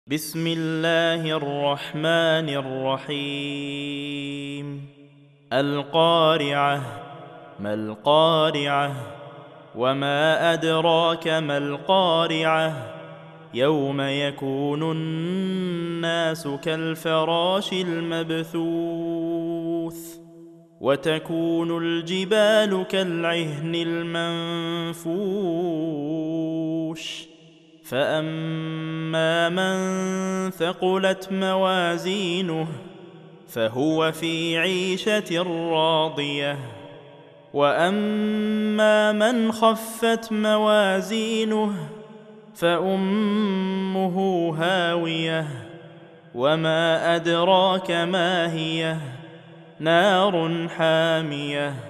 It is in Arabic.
بسم الله الرحمن الرحيم القارعة. ما القارعة؟ وما أدراك ما القارعة؟ يوم يكون الناس كالفراش المبثوث وتكون الجبال كالعهن المنفوش فأما من ثقلت موازينه فهو في عيشة راضية وأما من خفت موازينه فأمه هاوية وما أدراك ما هي نار حامية